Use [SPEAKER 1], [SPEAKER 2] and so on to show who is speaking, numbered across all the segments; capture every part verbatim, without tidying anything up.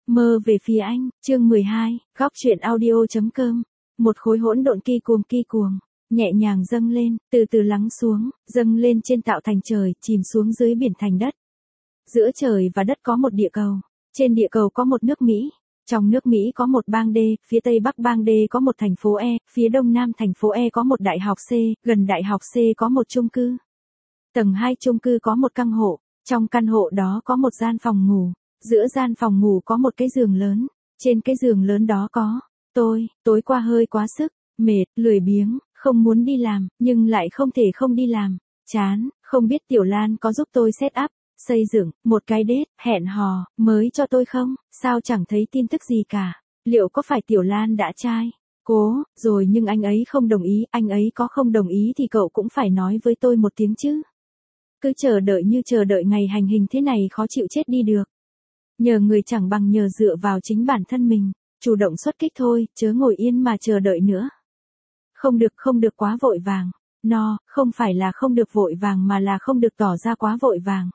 [SPEAKER 1] Mơ về phía anh, chương mười hai, góc truyện audio.com. Một khối hỗn độn kỳ cuồng kỳ cuồng, nhẹ nhàng dâng lên, từ từ lắng xuống, dâng lên trên tạo thành trời, chìm xuống dưới biển thành đất. Giữa trời và đất có một địa cầu, trên địa cầu có một nước Mỹ, trong nước Mỹ có một bang D, phía tây bắc bang D có một thành phố E, phía đông nam thành phố E có một đại học C, gần đại học C có một chung cư. Tầng hai chung cư có một căn hộ, trong căn hộ đó có một gian phòng ngủ. Giữa gian phòng ngủ có một cái giường lớn, trên cái giường lớn đó có tôi. Tối qua hơi quá sức, mệt, lười biếng, không muốn đi làm, nhưng lại không thể không đi làm, chán, không biết Tiểu Lan có giúp tôi set up, xây dựng một cái date, hẹn hò mới cho tôi không? Sao chẳng thấy tin tức gì cả? Liệu có phải Tiểu Lan đã trai? Cố, rồi nhưng anh ấy không đồng ý, anh ấy có không đồng ý thì cậu cũng phải nói với tôi một tiếng chứ. Cứ chờ đợi như chờ đợi ngày hành hình thế này khó chịu chết đi được. Nhờ người chẳng bằng nhờ dựa vào chính bản thân mình, chủ động xuất kích thôi, chớ ngồi yên mà chờ đợi nữa. Không được không được quá vội vàng, no, không phải là không được vội vàng mà là không được tỏ ra quá vội vàng.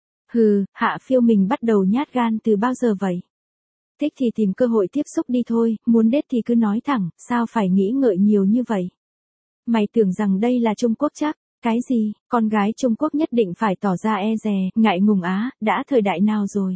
[SPEAKER 1] Hừ, Hạ Phiêu mình bắt đầu nhát gan từ bao giờ vậy? Thích thì tìm cơ hội tiếp xúc đi thôi, muốn đết thì cứ nói thẳng, sao phải nghĩ ngợi nhiều như vậy? Mày tưởng rằng đây là Trung Quốc chắc? Cái gì, con gái Trung Quốc nhất định phải tỏ ra e dè, ngại ngùng á, đã thời đại nào rồi?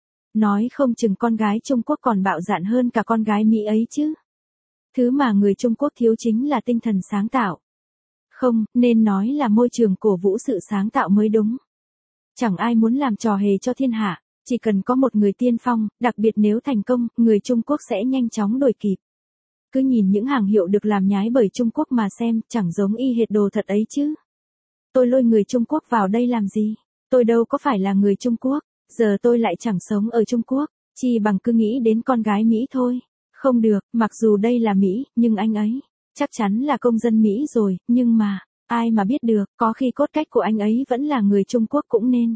[SPEAKER 1] Nói không chừng con gái Trung Quốc còn bạo dạn hơn cả con gái Mỹ ấy chứ. Thứ mà người Trung Quốc thiếu chính là tinh thần sáng tạo. Không, nên nói là môi trường cổ vũ sự sáng tạo mới đúng. Chẳng ai muốn làm trò hề cho thiên hạ, chỉ cần có một người tiên phong, đặc biệt nếu thành công, người Trung Quốc sẽ nhanh chóng đuổi kịp. Cứ nhìn những hàng hiệu được làm nhái bởi Trung Quốc mà xem, chẳng giống y hệt đồ thật ấy chứ. Tôi lôi người Trung Quốc vào đây làm gì? Tôi đâu có phải là người Trung Quốc. Giờ tôi lại chẳng sống ở Trung Quốc, chi bằng cứ nghĩ đến con gái Mỹ thôi. Không được, mặc dù đây là Mỹ, nhưng anh ấy chắc chắn là công dân Mỹ rồi, nhưng mà, ai mà biết được, có khi cốt cách của anh ấy vẫn là người Trung Quốc cũng nên.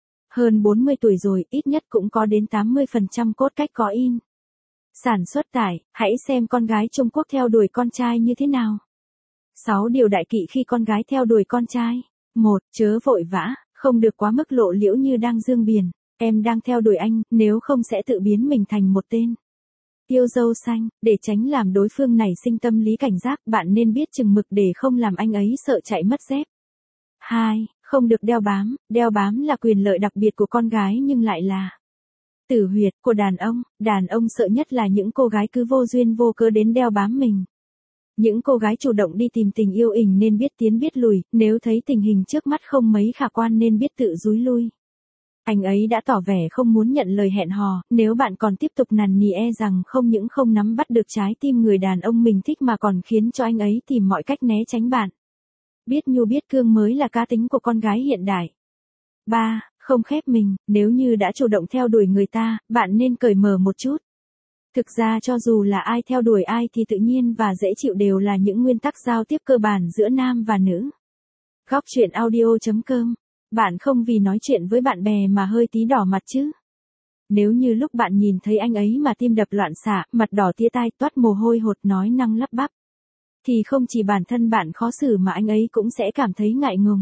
[SPEAKER 1] Hơn bốn mươi tuổi rồi, ít nhất cũng có đến tám mươi phần trăm cốt cách có in. Sản xuất tải, hãy xem con gái Trung Quốc theo đuổi con trai như thế nào. sáu điều đại kỵ khi con gái theo đuổi con trai. một. Chớ vội vã. Không được quá mức lộ liễu như đang dương biển. Em đang theo đuổi anh, nếu không sẽ tự biến mình thành một tên yêu dâu xanh. Để tránh làm đối phương nảy sinh tâm lý cảnh giác, bạn nên biết chừng mực để không làm anh ấy sợ chạy mất dép. hai. Không được đeo bám. Đeo bám là quyền lợi đặc biệt của con gái nhưng lại là tử huyệt của đàn ông. Đàn ông sợ nhất là những cô gái cứ vô duyên vô cớ đến đeo bám mình. Những cô gái chủ động đi tìm tình yêu ình nên biết tiến biết lùi, nếu thấy tình hình trước mắt không mấy khả quan nên biết tự rúi lui. Anh ấy đã tỏ vẻ không muốn nhận lời hẹn hò, nếu bạn còn tiếp tục nằn nì e rằng không những không nắm bắt được trái tim người đàn ông mình thích mà còn khiến cho anh ấy tìm mọi cách né tránh bạn. Biết nhu biết cương mới là cá tính của con gái hiện đại. ba. Không khép mình, nếu như đã chủ động theo đuổi người ta, bạn nên cởi mở một chút. Thực ra cho dù là ai theo đuổi ai thì tự nhiên và dễ chịu đều là những nguyên tắc giao tiếp cơ bản giữa nam và nữ. Góc truyện audio.com. Bạn không vì nói chuyện với bạn bè mà hơi tí đỏ mặt chứ? Nếu như lúc bạn nhìn thấy anh ấy mà tim đập loạn xạ, mặt đỏ tía tai, toát mồ hôi hột nói năng lắp bắp, thì không chỉ bản thân bạn khó xử mà anh ấy cũng sẽ cảm thấy ngại ngùng.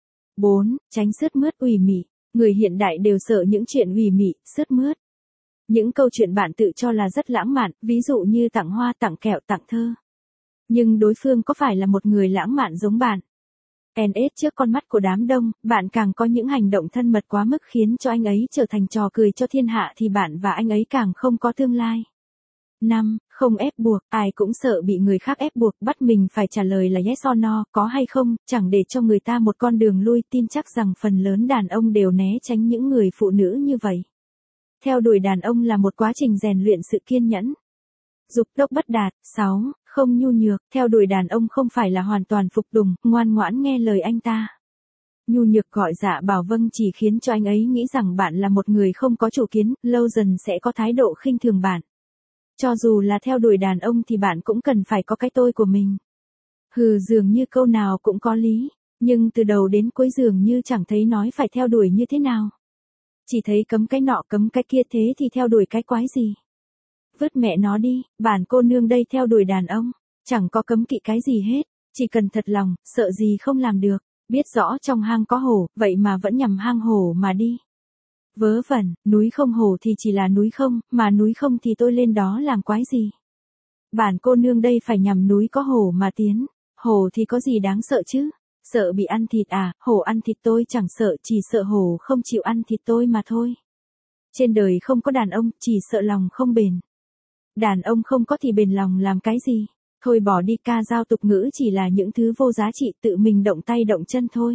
[SPEAKER 1] bốn. Tránh sướt mướt ủy mị. Người hiện đại đều sợ những chuyện ủy mị, sướt mướt. Những câu chuyện bạn tự cho là rất lãng mạn, ví dụ như tặng hoa, tặng kẹo, tặng thơ. Nhưng đối phương có phải là một người lãng mạn giống bạn? en ét trước con mắt của đám đông, bạn càng có những hành động thân mật quá mức khiến cho anh ấy trở thành trò cười cho thiên hạ thì bạn và anh ấy càng không có tương lai. năm. Không ép buộc, ai cũng sợ bị người khác ép buộc, bắt mình phải trả lời là yes or no, có hay không, chẳng để cho người ta một con đường lui, tin chắc rằng phần lớn đàn ông đều né tránh những người phụ nữ như vậy. Theo đuổi đàn ông là một quá trình rèn luyện sự kiên nhẫn. Dục tốc bất đạt. sáu. Không nhu nhược, theo đuổi đàn ông không phải là hoàn toàn phục tùng, ngoan ngoãn nghe lời anh ta. Nhu nhược gọi dạ bảo vâng chỉ khiến cho anh ấy nghĩ rằng bạn là một người không có chủ kiến, lâu dần sẽ có thái độ khinh thường bạn. Cho dù là theo đuổi đàn ông thì bạn cũng cần phải có cái tôi của mình. Hừ, dường như câu nào cũng có lý, nhưng từ đầu đến cuối dường như chẳng thấy nói phải theo đuổi như thế nào. Chỉ thấy cấm cái nọ cấm cái kia, thế thì theo đuổi cái quái gì? Vứt mẹ nó đi, bản cô nương đây theo đuổi đàn ông, chẳng có cấm kỵ cái gì hết, chỉ cần thật lòng, sợ gì không làm được, biết rõ trong hang có hổ, vậy mà vẫn nhằm hang hổ mà đi. Vớ vẩn, núi không hổ thì chỉ là núi không, mà núi không thì tôi lên đó làm quái gì. Bản cô nương đây phải nhằm núi có hổ mà tiến, hổ thì có gì đáng sợ chứ, sợ bị ăn thịt à, hổ ăn thịt tôi chẳng sợ, chỉ sợ hổ không chịu ăn thịt tôi mà thôi. Trên đời không có đàn ông, chỉ sợ lòng không bền. Đàn ông không có thì bền lòng làm cái gì, thôi bỏ đi, ca dao tục ngữ chỉ là những thứ vô giá trị, tự mình động tay động chân thôi.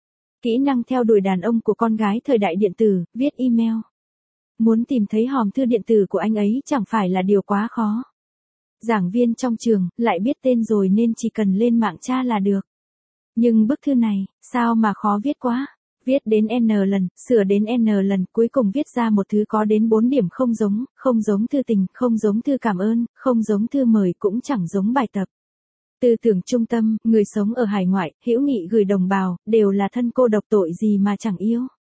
[SPEAKER 1] Kỹ năng theo đuổi đàn ông của con gái thời đại điện tử, viết email. Muốn tìm thấy hòm thư điện tử của anh ấy chẳng phải là điều quá khó. Giảng viên trong trường, lại biết tên rồi nên chỉ cần lên mạng tra là được. Nhưng bức thư này, sao mà khó viết quá. Viết đến N lần, sửa đến N lần, cuối cùng viết ra một thứ có đến bốn điểm không giống, không giống thư tình, không giống thư cảm ơn, không giống thư mời, cũng chẳng giống bài tập. Tư tưởng trung tâm, người sống ở hải ngoại, hữu nghị gửi đồng bào, đều là thân cô độc, tội gì mà chẳng yêu.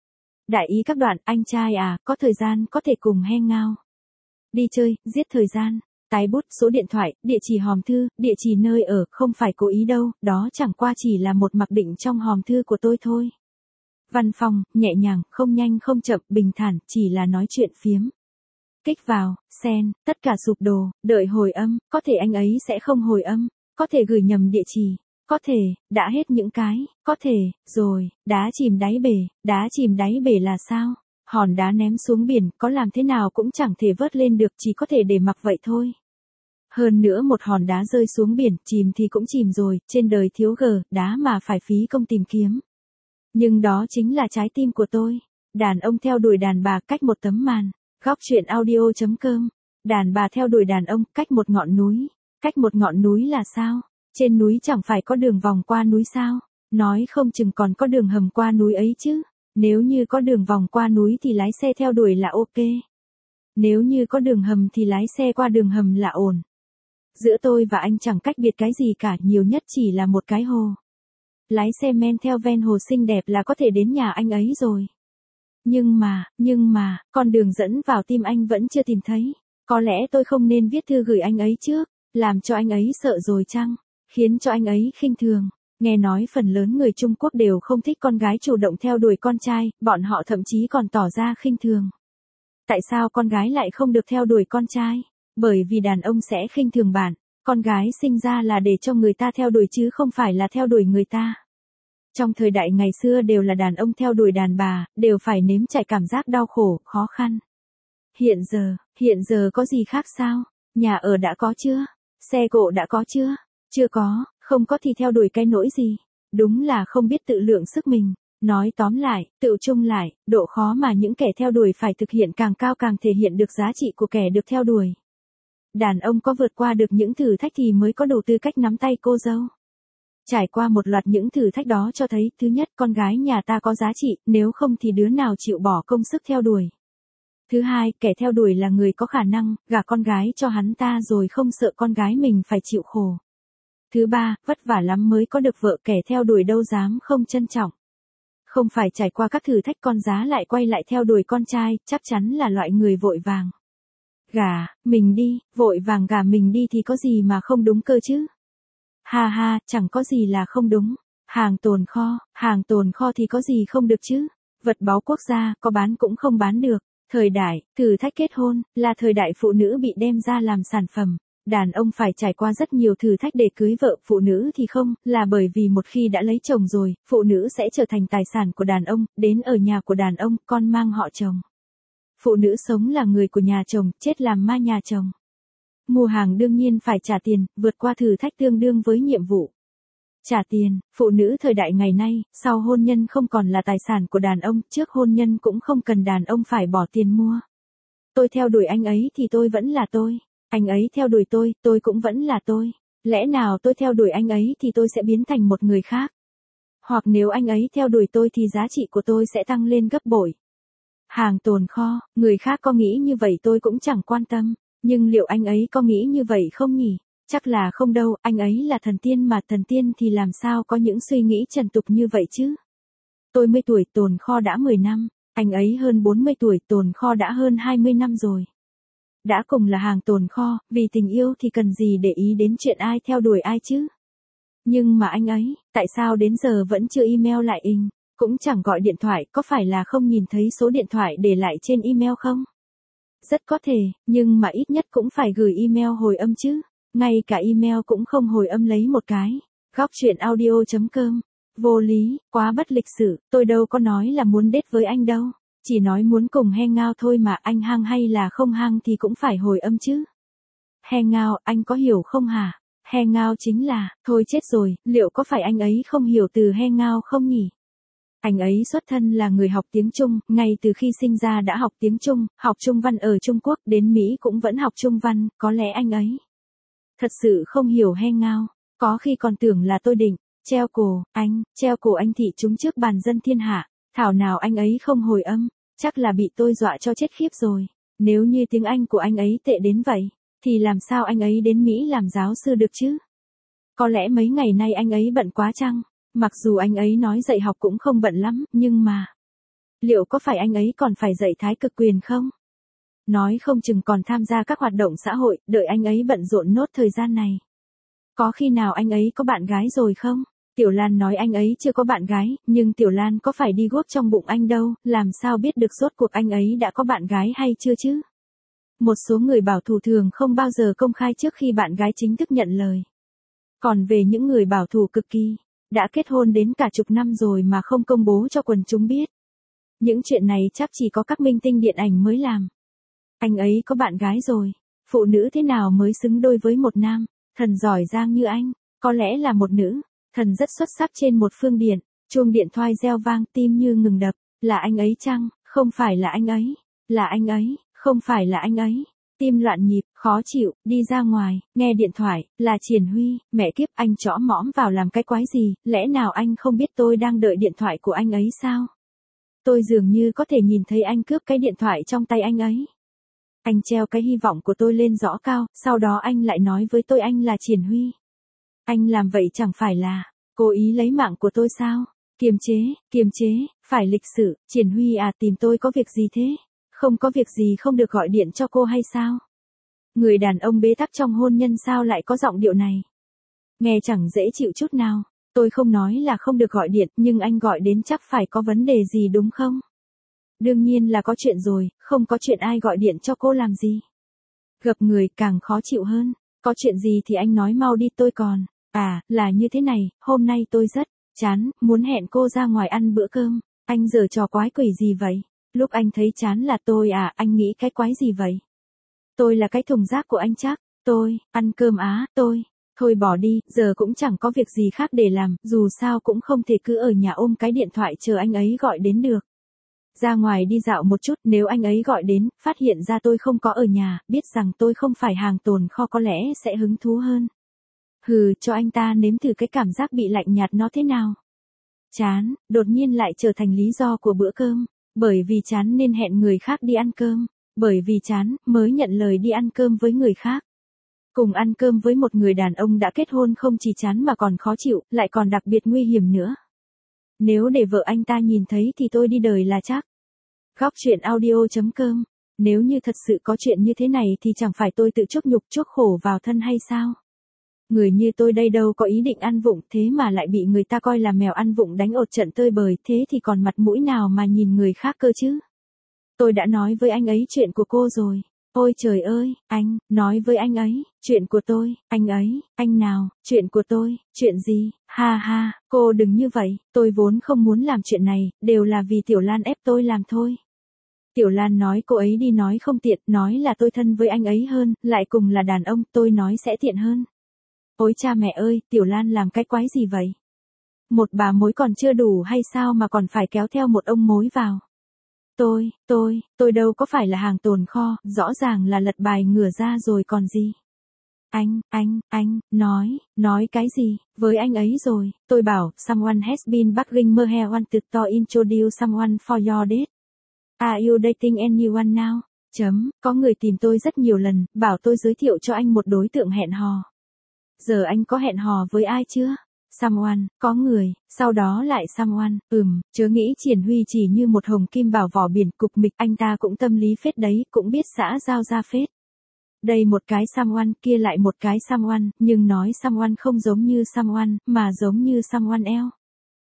[SPEAKER 1] Đại ý các đoạn, anh trai à, có thời gian có thể cùng hang ngao. Đi chơi, giết thời gian. Tái bút, số điện thoại, địa chỉ hòm thư, địa chỉ nơi ở, không phải cố ý đâu, đó chẳng qua chỉ là một mặc định trong hòm thư của tôi thôi. Văn phòng, nhẹ nhàng, không nhanh không chậm, bình thản, chỉ là nói chuyện phiếm. Kích vào, send, tất cả sụp đổ, đợi hồi âm, có thể anh ấy sẽ không hồi âm, có thể gửi nhầm địa chỉ, có thể, đã hết những cái, có thể, rồi, đá chìm đáy bể, đá chìm đáy bể là sao? Hòn đá ném xuống biển, có làm thế nào cũng chẳng thể vớt lên được, chỉ có thể để mặc vậy thôi. Hơn nữa một hòn đá rơi xuống biển, chìm thì cũng chìm rồi, trên đời thiếu gờ, đá mà phải phí công tìm kiếm. Nhưng đó chính là trái tim của tôi. Đàn ông theo đuổi đàn bà cách một tấm màn. Góc truyện audio chấm com. Đàn bà theo đuổi đàn ông cách một ngọn núi. Cách một ngọn núi là sao? Trên núi chẳng phải có đường vòng qua núi sao? Nói không chừng còn có đường hầm qua núi ấy chứ. Nếu như có đường vòng qua núi thì lái xe theo đuổi là ok. Nếu như có đường hầm thì lái xe qua đường hầm là ổn. Giữa tôi và anh chẳng cách biệt cái gì cả, nhiều nhất chỉ là một cái hồ. Lái xe men theo ven hồ xinh đẹp là có thể đến nhà anh ấy rồi. Nhưng mà, nhưng mà, con đường dẫn vào tim anh vẫn chưa tìm thấy. Có lẽ tôi không nên viết thư gửi anh ấy trước, làm cho anh ấy sợ rồi chăng? Khiến cho anh ấy khinh thường. Nghe nói phần lớn người Trung Quốc đều không thích con gái chủ động theo đuổi con trai, bọn họ thậm chí còn tỏ ra khinh thường. Tại sao con gái lại không được theo đuổi con trai? Bởi vì đàn ông sẽ khinh thường bạn. Con gái sinh ra là để cho người ta theo đuổi chứ không phải là theo đuổi người ta. Trong thời đại ngày xưa đều là đàn ông theo đuổi đàn bà, đều phải nếm trải cảm giác đau khổ, khó khăn. Hiện giờ, hiện giờ có gì khác sao? Nhà ở đã có chưa? Xe cộ đã có chưa? Chưa có, không có thì theo đuổi cái nỗi gì? Đúng là không biết tự lượng sức mình. Nói tóm lại, tự chung lại, độ khó mà những kẻ theo đuổi phải thực hiện càng cao càng thể hiện được giá trị của kẻ được theo đuổi. Đàn ông có vượt qua được những thử thách thì mới có đủ tư cách nắm tay cô dâu. Trải qua một loạt những thử thách đó cho thấy, thứ nhất, con gái nhà ta có giá trị, nếu không thì đứa nào chịu bỏ công sức theo đuổi. Thứ hai, kẻ theo đuổi là người có khả năng, gả con gái cho hắn ta rồi không sợ con gái mình phải chịu khổ. Thứ ba, vất vả lắm mới có được vợ, kẻ theo đuổi đâu dám không trân trọng. Không phải trải qua các thử thách con giá lại quay lại theo đuổi con trai, chắc chắn là loại người vội vàng. Gả, mình đi, vội vàng gả mình đi thì có gì mà không đúng cơ chứ? Ha ha, chẳng có gì là không đúng. Hàng tồn kho, hàng tồn kho thì có gì không được chứ? Vật báu quốc gia, có bán cũng không bán được. Thời đại, thử thách kết hôn, là thời đại phụ nữ bị đem ra làm sản phẩm. Đàn ông phải trải qua rất nhiều thử thách để cưới vợ, phụ nữ thì không, là bởi vì một khi đã lấy chồng rồi, phụ nữ sẽ trở thành tài sản của đàn ông, đến ở nhà của đàn ông, con mang họ chồng. Phụ nữ sống là người của nhà chồng, chết làm ma nhà chồng. Mua hàng đương nhiên phải trả tiền, vượt qua thử thách tương đương với nhiệm vụ. Trả tiền, phụ nữ thời đại ngày nay, sau hôn nhân không còn là tài sản của đàn ông, trước hôn nhân cũng không cần đàn ông phải bỏ tiền mua. Tôi theo đuổi anh ấy thì tôi vẫn là tôi. Anh ấy theo đuổi tôi, tôi cũng vẫn là tôi. Lẽ nào tôi theo đuổi anh ấy thì tôi sẽ biến thành một người khác? Hoặc nếu anh ấy theo đuổi tôi thì giá trị của tôi sẽ tăng lên gấp bội. Hàng tồn kho, người khác có nghĩ như vậy tôi cũng chẳng quan tâm. Nhưng liệu anh ấy có nghĩ như vậy không nhỉ? Chắc là không đâu, anh ấy là thần tiên mà, thần tiên thì làm sao có những suy nghĩ trần tục như vậy chứ? Tôi mười tuổi, tồn kho đã mười năm. Anh ấy hơn bốn mươi tuổi, tồn kho đã hơn hai mươi năm rồi. Đã cùng là hàng tồn kho, vì tình yêu thì cần gì để ý đến chuyện ai theo đuổi ai chứ? Nhưng mà anh ấy, tại sao đến giờ vẫn chưa email lại inh? Cũng chẳng gọi điện thoại, có phải là không nhìn thấy số điện thoại để lại trên email không? Rất có thể, nhưng mà ít nhất cũng phải gửi email hồi âm chứ. Ngay cả email cũng không hồi âm lấy một cái. Góc chuyện audio chấm com. Vô lý, quá bất lịch sự, tôi đâu có nói là muốn date với anh đâu. Chỉ nói muốn cùng hangout thôi mà, anh hang hay là không hang thì cũng phải hồi âm chứ. Hangout, anh có hiểu không hả? Hangout chính là, thôi chết rồi, liệu có phải anh ấy không hiểu từ hangout không nhỉ? Anh ấy xuất thân là người học tiếng Trung, ngay từ khi sinh ra đã học tiếng Trung, học Trung văn ở Trung Quốc, đến Mỹ cũng vẫn học Trung văn, có lẽ anh ấy thật sự không hiểu hangout, có khi còn tưởng là tôi định treo cổ anh, treo cổ anh thị chúng trước bàn dân thiên hạ, thảo nào anh ấy không hồi âm, chắc là bị tôi dọa cho chết khiếp rồi. Nếu như tiếng Anh của anh ấy tệ đến vậy, thì làm sao anh ấy đến Mỹ làm giáo sư được chứ? Có lẽ mấy ngày nay anh ấy bận quá chăng? Mặc dù anh ấy nói dạy học cũng không bận lắm, nhưng mà liệu có phải anh ấy còn phải dạy thái cực quyền không? Nói không chừng còn tham gia các hoạt động xã hội, đợi anh ấy bận rộn nốt thời gian này. Có khi nào anh ấy có bạn gái rồi không? Tiểu Lan nói anh ấy chưa có bạn gái, nhưng Tiểu Lan có phải đi guốc trong bụng anh đâu, làm sao biết được rốt cuộc anh ấy đã có bạn gái hay chưa chứ? Một số người bảo thủ thường không bao giờ công khai trước khi bạn gái chính thức nhận lời. Còn về những người bảo thủ cực kỳ, đã kết hôn đến cả chục năm rồi mà không công bố cho quần chúng biết. Những chuyện này chắc chỉ có các minh tinh điện ảnh mới làm. Anh ấy có bạn gái rồi, phụ nữ thế nào mới xứng đôi với một nam, thần giỏi giang như anh, có lẽ là một nữ, thần rất xuất sắc trên một phương điện, chuông điện thoại reo vang tim như ngừng đập, là anh ấy chăng, không phải là anh ấy, là anh ấy, không phải là anh ấy. Tim loạn nhịp, khó chịu, đi ra ngoài, nghe điện thoại, là Triển Huy, mẹ kiếp anh chõ mõm vào làm cái quái gì, lẽ nào anh không biết tôi đang đợi điện thoại của anh ấy sao? Tôi dường như có thể nhìn thấy anh cướp cái điện thoại trong tay anh ấy. Anh treo cái hy vọng của tôi lên rõ cao, sau đó anh lại nói với tôi anh là Triển Huy. Anh làm vậy chẳng phải là cố ý lấy mạng của tôi sao? Kiềm chế, kiềm chế, phải lịch sự, Triển Huy à, tìm tôi có việc gì thế? Không có việc gì không được gọi điện cho cô hay sao? Người đàn ông bế tắc trong hôn nhân sao lại có giọng điệu này? Nghe chẳng dễ chịu chút nào. Tôi không nói là không được gọi điện, nhưng anh gọi đến chắc phải có vấn đề gì đúng không? Đương nhiên là có chuyện rồi, không có chuyện ai gọi điện cho cô làm gì? Gặp người càng khó chịu hơn. Có chuyện gì thì anh nói mau đi, tôi còn. À, là như thế này, hôm nay tôi rất chán, muốn hẹn cô ra ngoài ăn bữa cơm. Anh giở trò quái quỷ gì vậy? Lúc anh thấy chán là tôi à, anh nghĩ cái quái gì vậy? Tôi là cái thùng rác của anh chắc. Tôi, ăn cơm á, tôi. Thôi bỏ đi, giờ cũng chẳng có việc gì khác để làm, dù sao cũng không thể cứ ở nhà ôm cái điện thoại chờ anh ấy gọi đến được. Ra ngoài đi dạo một chút, nếu anh ấy gọi đến, phát hiện ra tôi không có ở nhà, biết rằng tôi không phải hàng tồn kho có lẽ sẽ hứng thú hơn. Hừ, cho anh ta nếm thử cái cảm giác bị lạnh nhạt nó thế nào. Chán, đột nhiên lại trở thành lý do của bữa cơm. Bởi vì chán nên hẹn người khác đi ăn cơm. Bởi vì chán, mới nhận lời đi ăn cơm với người khác. Cùng ăn cơm với một người đàn ông đã kết hôn không chỉ chán mà còn khó chịu, lại còn đặc biệt nguy hiểm nữa. Nếu để vợ anh ta nhìn thấy thì tôi đi đời là chắc. Góc chuyện audio chấm com. Nếu như thật sự có chuyện như thế này thì chẳng phải tôi tự chuốc nhục chuốc khổ vào thân hay sao? Người như tôi đây đâu có ý định ăn vụng, thế mà lại bị người ta coi là mèo ăn vụng đánh ột trận tơi bời, thế thì còn mặt mũi nào mà nhìn người khác cơ chứ? Tôi đã nói với anh ấy chuyện của cô rồi. Ôi trời ơi, anh, nói với anh ấy, chuyện của tôi, anh ấy, anh nào, chuyện của tôi, chuyện gì, ha ha, cô đừng như vậy, tôi vốn không muốn làm chuyện này, đều là vì Tiểu Lan ép tôi làm thôi. Tiểu Lan nói cô ấy đi nói không tiện, nói là tôi thân với anh ấy hơn, lại cùng là đàn ông, tôi nói sẽ tiện hơn. Ôi cha mẹ ơi, Tiểu Lan làm cái quái gì vậy? Một bà mối còn chưa đủ hay sao mà còn phải kéo theo một ông mối vào? Tôi, tôi, tôi đâu có phải là hàng tồn kho, rõ ràng là lật bài ngửa ra rồi còn gì. Anh, anh, anh, nói, nói cái gì, với anh ấy rồi, tôi bảo, someone has been bugging me here wanted to introduce someone for your date. Are you dating anyone now? Chấm, có người tìm tôi rất nhiều lần, bảo tôi giới thiệu cho anh một đối tượng hẹn hò. Giờ anh có hẹn hò với ai chưa? Someone, có người, sau đó lại someone, ừm, chớ nghĩ Triển Huy chỉ như một hồng kim bảo vỏ biển cục mịch, anh ta cũng tâm lý phết đấy, cũng biết xã giao ra phết. Đây một cái someone, kia lại một cái someone, nhưng nói someone không giống như someone, mà giống như someone else.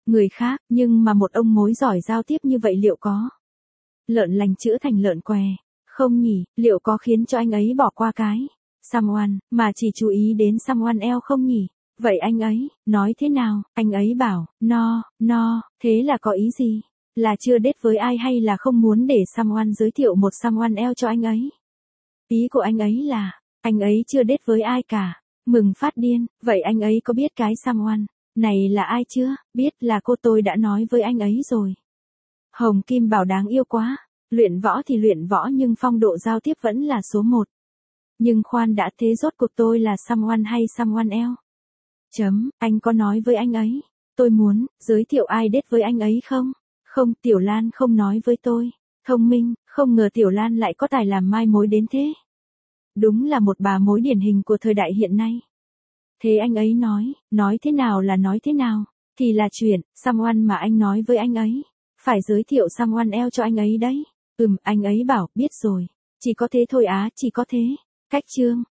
[SPEAKER 1] người khác, nhưng mà một ông mối giỏi giao tiếp như vậy liệu có lợn lành chữa thành lợn què, không nhỉ, liệu có khiến cho anh ấy bỏ qua cái someone, mà chỉ chú ý đến someone else không nhỉ? Vậy anh ấy, nói thế nào? Anh ấy bảo, no, no, thế là có ý gì? Là chưa date với ai hay là không muốn để someone giới thiệu một someone else cho anh ấy? Ý của anh ấy là, anh ấy chưa date với ai cả. Mừng phát điên, vậy anh ấy có biết cái someone này là ai chưa? Biết, là cô tôi đã nói với anh ấy rồi. Hồng Kim bảo đáng yêu quá. Luyện võ thì luyện võ nhưng phong độ giao tiếp vẫn là số một. Nhưng khoan đã, thế rốt cuộc tôi là someone hay someone else? Chấm, anh có nói với anh ấy, tôi muốn giới thiệu ai date với anh ấy không? Không, Tiểu Lan không nói với tôi. Thông minh, không ngờ Tiểu Lan lại có tài làm mai mối đến thế. Đúng là một bà mối điển hình của thời đại hiện nay. Thế anh ấy nói, nói thế nào là nói thế nào? Thì là chuyện, someone mà anh nói với anh ấy. Phải giới thiệu someone else cho anh ấy đấy. Ừm, anh ấy bảo, biết rồi. Chỉ có thế thôi á, chỉ có thế. Cách chương.